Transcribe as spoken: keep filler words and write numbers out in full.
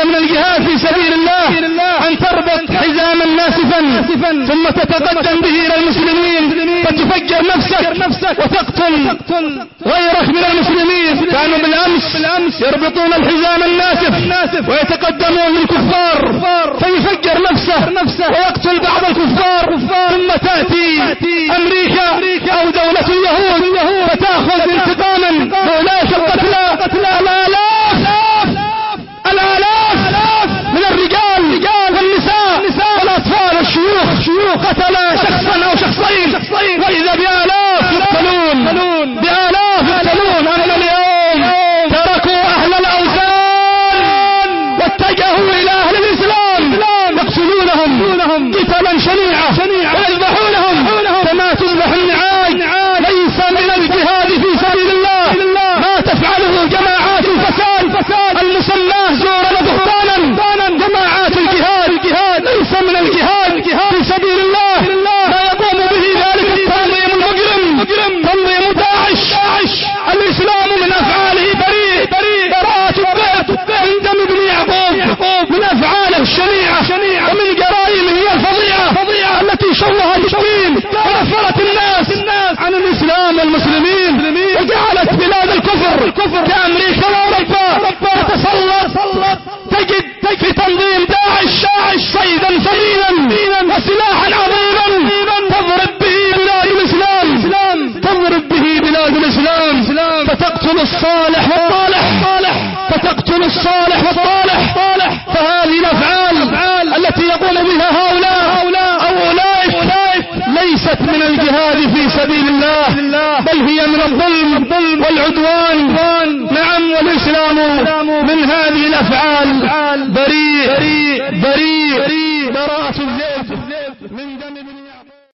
من الجهاد في سبيل الله أن تربط حزاما ناسفا ثم تتقدم به إلى المسلمين فتفجر نفسك وتقتل غيرك من المسلمين. كانوا بالأمس يربطون الحزام الناسف ويتقدمون للكفار فيفجر نفسه ويقتل بعض الكفار، ثم تأتي أمريكا أو دولة اليهود فتأخذ انتقاما لأولئك القتلى الآلاف من الرجال والنساء والأطفال والشيوخ قتل شخصا أو شخصين وإذا بآلاف يقتلون بآلاف يقتلون. أما اليوم تركوا أهل الأوثان واتجهوا إلى أهل الإسلام يقتلونهم قتلا شنيعا ويذبحونهم كما تذبح النعاج. ليس من الجهاد في سبيل الله ما تفعله جماعات الفساد المسماه زورا وبهتانا. جماعات الجهاد ليس من الجهاد في سبيل الله ما يقوم به ذلك التنظيم المجرم تنظيم داعش. الإسلام من أفعاله بريء براءة من دم ابن يعقوب من أفعاله الشنيعة ومن جرائمه الفظيعة التي شوهت الدين ونفرت الناس عن الإسلام والمسلمين وجعلت بلاد الكفر كأمريكا وأوروبا تتسلط. تجد في تنظيم داعش صيدا ثمينا وسلاحا عظيما تضرب به بلاد الإسلام فتقتل الصالح والطالح. فهذه الأفعال التي يقوم بها هؤلاء أو أولئك ليست من الجهاد في سبيل الله بل هي من الظلم والعدوان. نعم، والإسلام من هذه الأفعال بريء براءة